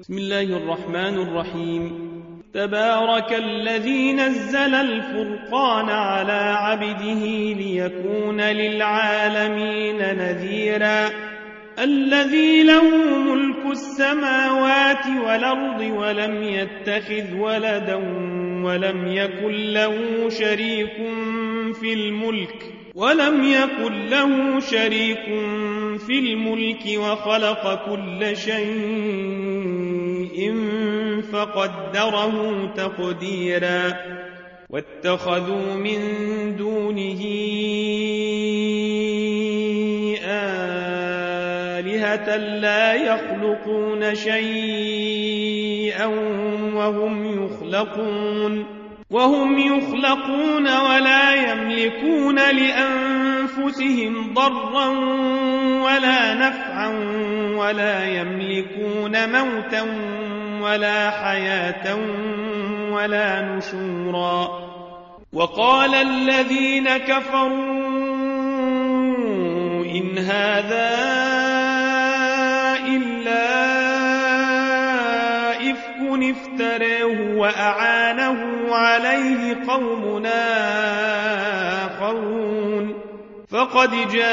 بسم الله الرحمن الرحيم. تبارك الذي نزل الفرقان على عبده ليكون للعالمين نذيرا الذي له ملك السماوات والأرض ولم يتخذ ولدا ولم يكن له شريك في الملك وخلق كل شيء فقدره تقديرا واتخذوا من دونه آلهة لا يخلقون شيئا وهم يخلقون ولا يملكون لأنفسهم ضرا ولا نفعا ولا يملكون موتا ولا حياة ولا نشورا. وقال الذين كفروا إن هذا إلا إفك افتراه وأعانه عليه قوم آخرون فقد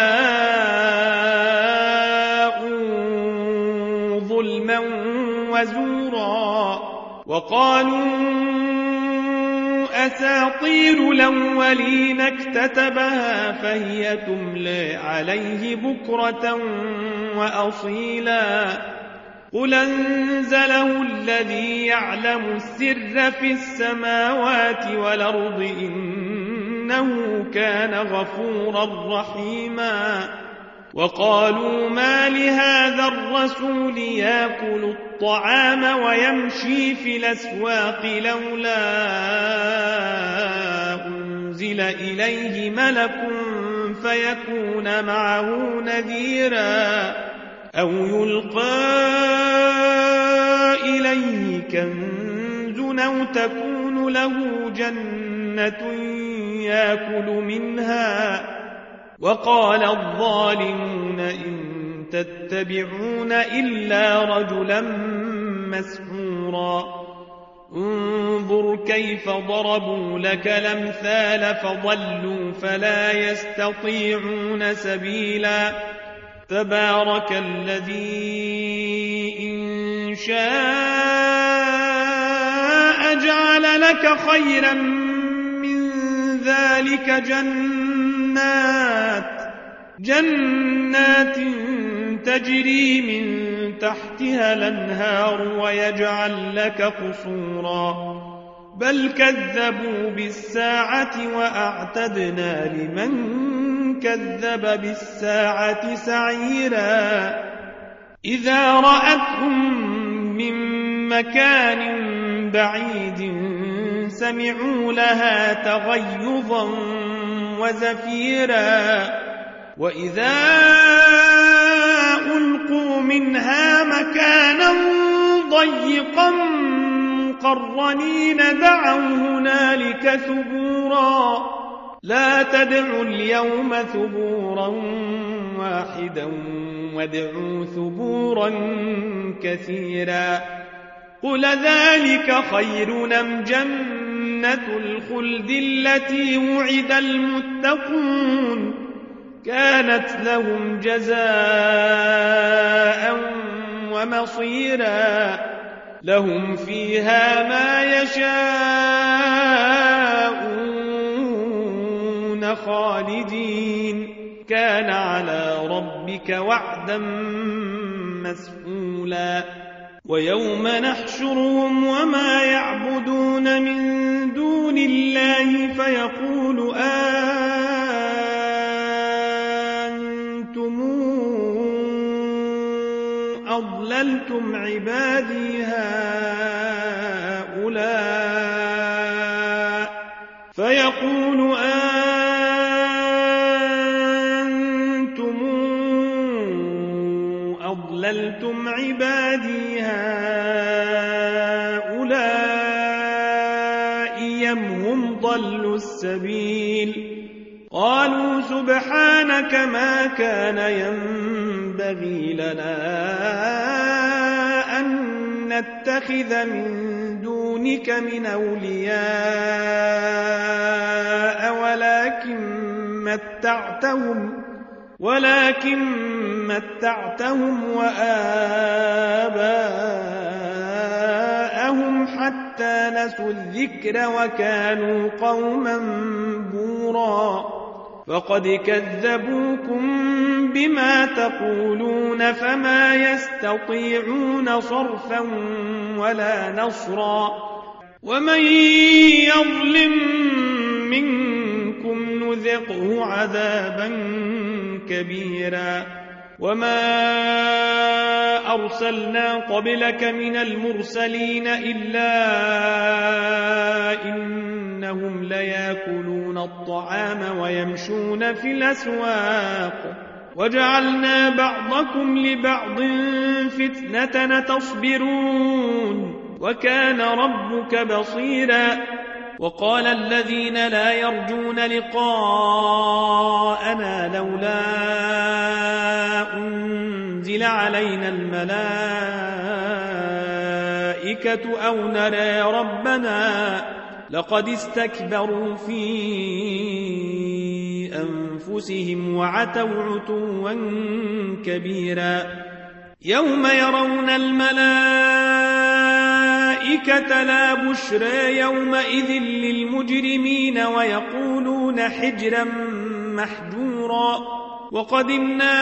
جاءوا ظلما وزورا وقالوا أساطير الأولين اكتتبها فهي تملى عليه بكرة وأصيلا قل أنزله الذي يعلم السر في السماوات والأرض إنه كان غفورا رحيما. وقالوا ما لهذا الرسول يأكل الطعام ويمشي في الأسواق لولا أنزل إليه ملك فيكون معه نذيرا أو يلقى إليه كنز أو تكون له جنة يأكل منها. وقال الظالمون إن تتبعون إلا رجلا مسحورا انظر كيف ضربوا لك الأمثال فضلوا فلا يستطيعون سبيلا. تبارك الذي إن شاء جعل لك خيرا من ذلك جنات تجري من تحتها الأنهار ويجعل لك قصورا بل كذبوا بالساعة وأعتدنا لمن كذب بالساعة سعيرا. إذا رأتهم من مكان بعيد سمعوا لها تغيظا وزفيرا وإذا ألقوا منها مكانا ضيقا مقرنين دعوا هنالك ثبورا لا تدعوا اليوم ثبورا واحدا وادعوا ثبورا كثيرا. قل ذلك خير أم جنة الخلد التي وعد المتقون كانت لهم جزاء ومصيرا لهم فيها ما يشاءون خالدين كان على ربك وعدا مسئولا. ويوم نحشرهم وما يعبدون من دون الله فيقول أنتم أضللتم عبادي هؤلاء أضللتم عبادي هؤلاء أم هم ضلوا السبيل قالوا سبحانك ما كان ينبغي لنا أن نتخذ من دونك من أولياء ولكن متعتهم وآباءهم حتى نسوا الذكر وكانوا قوما بورا فقد كذبوكم بما تقولون فما يستطيعون صرفا ولا نصرا ومن يظلم منكم نذقه عذابا كبيرا وما أرسلنا قبلك من المرسلين إلا إنهم ليأكلون الطعام ويمشون في الأسواق وجعلنا بعضكم لبعض فتنة تصبرون وكان ربك بصيرا وقال الذين لا يرجون لقاءنا لولا أنزل علينا الملائكة أو نرى ربنا لقد استكبروا في أنفسهم وعتوا عتوا كبيرا يوم يرون الملائكة لا بشرى يومئذ للمجرمين ويقولون حجرا محجورا وقدمنا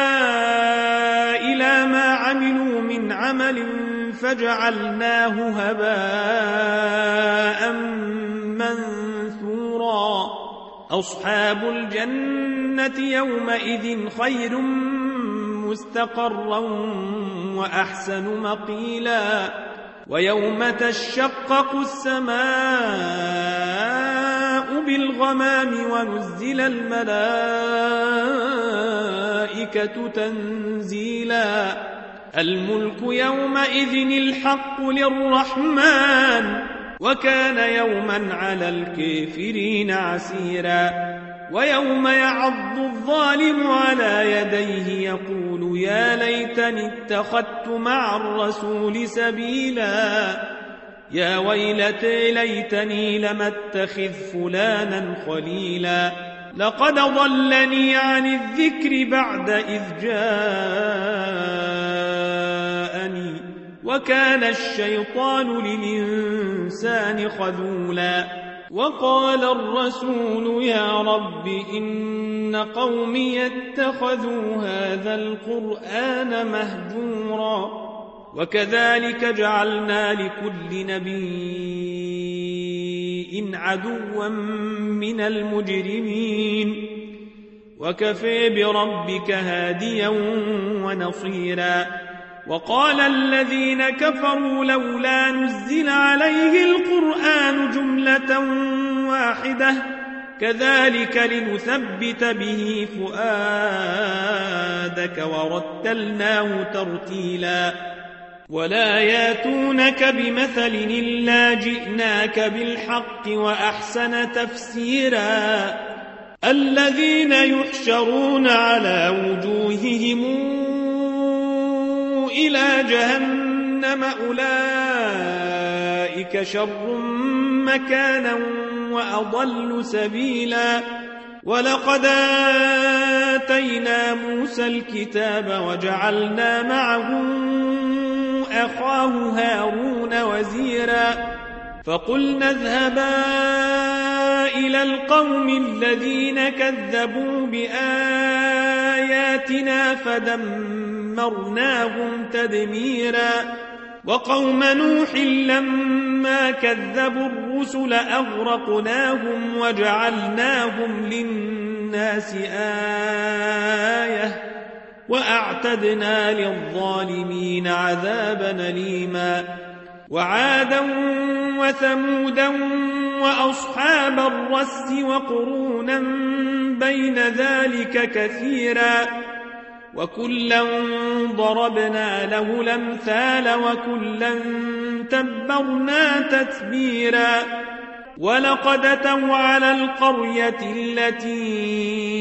إلى ما عملوا من عمل فجعلناه هباء منثورا أصحاب الجنة يومئذ خير مستقرا وأحسن مقيلا ويوم تشقق السماء بالغمام ونزل الملائكة تنزيلا الملك يومئذ الحق للرحمن وكان يوما على الكافرين عسيرا ويوم يعض الظالم على يديه يقول يا ليتني اتخذت مع الرسول سبيلا يا ويلتي ليتني لم اتخذ فلانا خليلا لقد ضلني عن الذكر بعد إذ جاءني وكان الشيطان للإنسان خذولا وقال الرسول يا رب إن قومي اتخذوا هذا القرآن مهجورا وكذلك جعلنا لكل نبي عدوا من المجرمين وكفى بربك هاديا ونصيرا وقال الذين كفروا لولا نزل عليه القرآن جملة واحدة كذلك لنثبت به فؤادك ورتلناه ترتيلا ولا ياتونك بمثل إلا جئناك بالحق وأحسن تفسيرا الذين يحشرون على وجوههم إلى جهنم أولئك شر مكانا وأضل سبيلا ولقد آتينا موسى الكتاب وجعلنا معه أخاه هارون وزيرا فقلنا اذهبا إلى القوم الذين كذبوا بآياتنا فدمرناهم تدميرا وقوم نوح لما كذبوا الرسل أغرقناهم وجعلناهم للناس آية وأعتدنا للظالمين عذابا أليما وعادا وثمودا وأصحاب الرس وقرونا بين ذلك كثيرا وكلا ضربنا له الأمثال وكلا تبرنا تتبيرا ولقد أتوا على القرية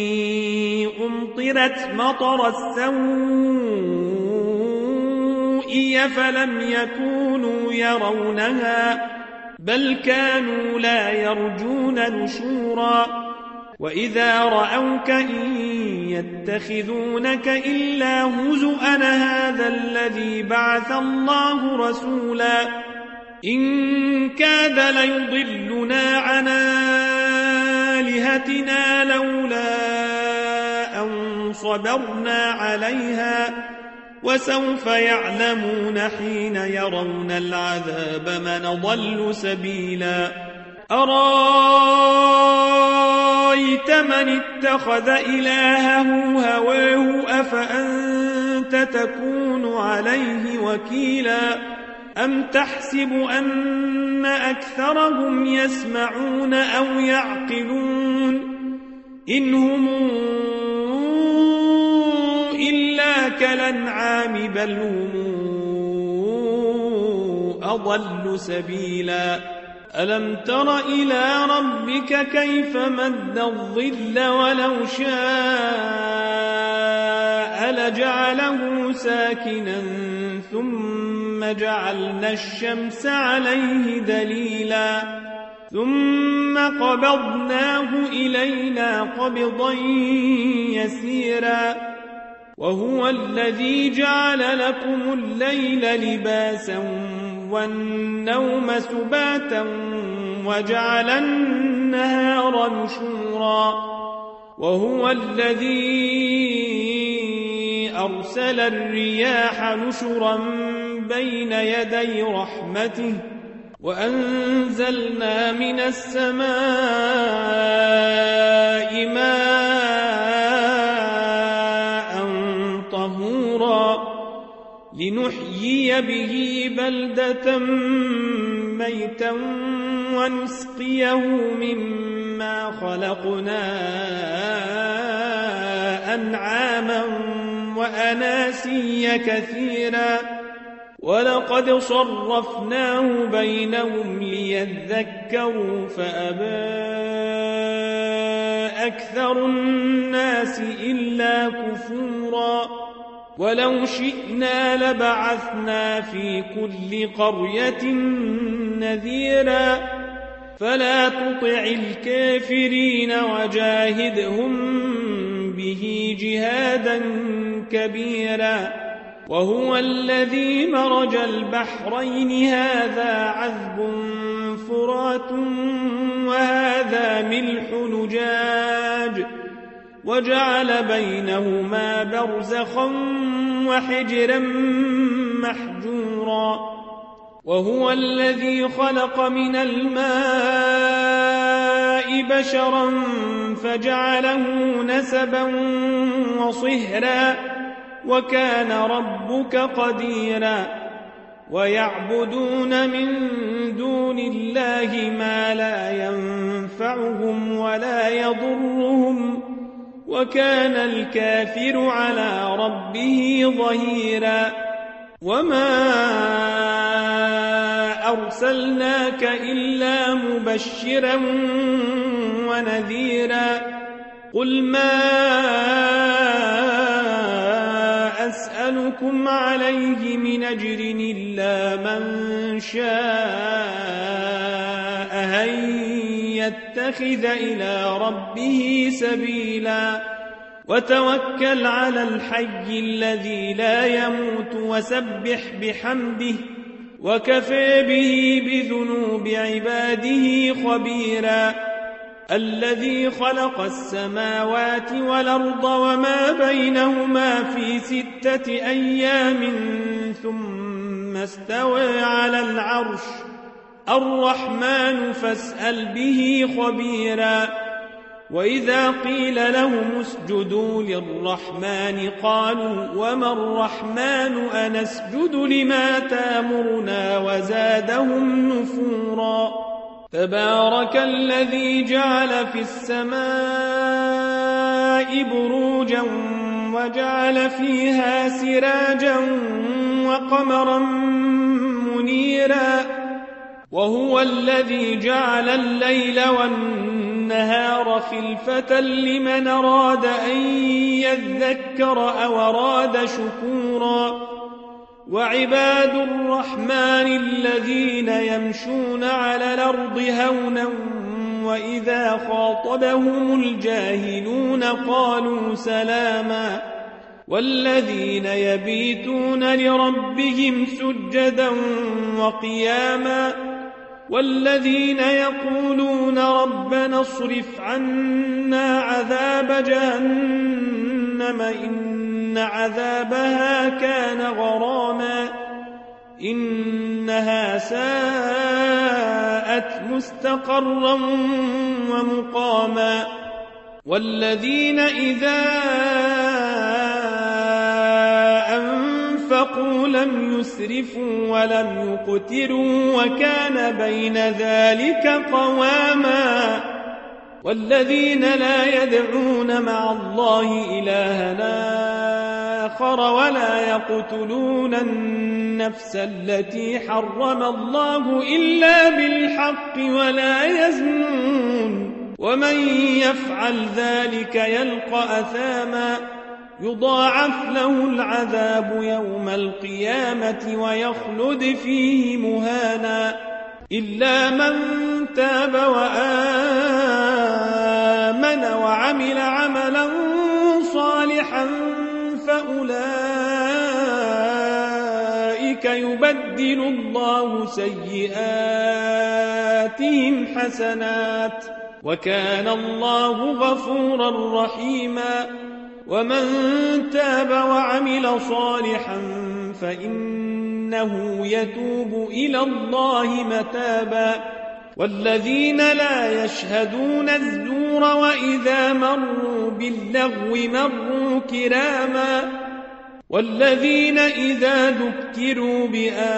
التي أمطرت مطر السوء رؤي فلم يكونوا يرونها بل كانوا لا يرجون نشورا وإذا رأوك إن يتخذونك إلا هزؤا هذا الذي بعث الله رسولا إن كاد ليضلنا عن آلهتنا لولا أن صبرنا عليها وسوف يعلمون حين يرون العذاب من ضل سبيلا أرأيت من اتخذ إلهه هواه أفأنت تكون عليه وكيلا أم تحسب أن أكثرهم يسمعون أو يعقلون إن هم إلا كالأنعام بل هم أضل سبيلا ألم تر إلى ربك كيف مد الظل ولو شاء لجعله ساكنا ثم جعلنا الشمس عليه دليلا ثم قبضناه إلينا قبضا يسيرا وهو الذي جعل لكم الليل لباسا والنوم سباتا وجعل النهار نشورا وهو الذي أرسل الرياح نشرا بين يدي رحمته وأنزلنا من السماء ماء طهورا لنحيي به بلدة ميتا ونسقيه مما خلقنا أنعاما وأناسيا كثيرا ولقد صرفناه بينهم ليذكروا فأبى أكثر الناس إلا كفورا ولو شئنا لبعثنا في كل قرية نذيرا فلا تطع الكافرين وجاهدهم به جهادا كبيرا وهو الذي مرج البحرين هذا عذب فرات وهذا ملح نجاج وجعل بينهما برزخا وحجرا محجورا وهو الذي خلق من الماء بشرا فجعله نسبا وصهرا وكان ربك قديرا ويعبدون من دون الله ما لا ينفعهم ولا يضرهم وكان الكافر على ربه ظهيرا وما أرسلناك إلا مبشرا ونذيرا قل ما أسألكم عليه من أجر إلا من شاء أن يتخذ إلى ربه سبيلا وتوكل على الحي الذي لا يموت وسبح بحمده وكفى به بذنوب عباده خبيرا الذي خلق السماوات والأرض وما بينهما في 6 أيام ثم استوى على العرش الرحمن فاسأل به خبيرا وإذا قيل لهم اسجدوا للرحمن قالوا وما الرحمن أنسجد لما تامرنا وزادهم نفورا تبارك الذي جعل في السماء بروجا وجعل فيها سراجا وقمرا منيرا وهو الذي جعل الليل والنهار خلفة لمن أراد أن يذكر أو أراد شكورا وعباد الرحمن الذين يمشون على الأرض هونا وإذا خاطبهم الجاهلون قالوا سلاما والذين يبيتون لربهم سجدا وقياما والذين يقولون ربنا اصرف عنا عذاب جهنم إن عذابها كان غراما إنها ساءت مستقرا ومقاما والذين إذا أنفقوا لم يسرفوا ولم يقتروا وكان بين ذلك قواما والذين لا يدعون مع الله إلها آخر ولا يقتلون النفس التي حرم الله إلا بالحق ولا يزنون ومن يفعل ذلك يلقى أثاما يضاعف له العذاب يوم القيامة ويخلد فيه مهانا إلا من تاب وآمن وعمل عملا صالحا فأولئك يبدل الله سيئاتهم حسنات وكان الله غفورا رحيما ومن تاب وعمل صالحا فإنه يتوب إلى الله متابا والذين لا يشهدون الزور وإذا مروا باللغو مروا كراما والذين إذا ذكروا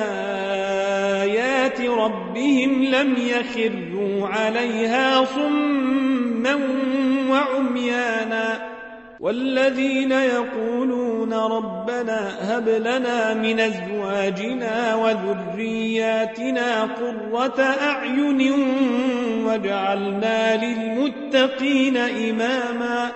بآيات ربهم لم يخروا عليها صما وعميانا والذين يقولون ربنا هب لنا من أزواجنا وذرياتنا قرة أعين واجعلنا للمتقين إماما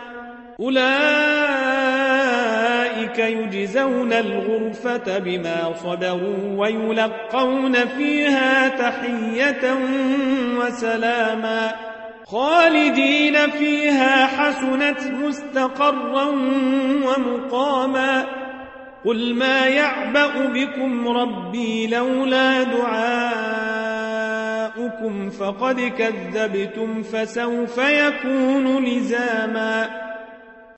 أولئك يجزون الغرفة بما صبروا ويلقون فيها تحية وسلاما خالدين فيها حسنت مستقرا ومقاما قل ما يعبأ بكم ربي لولا دعاؤكم فقد كذبتم فسوف يكون لزاما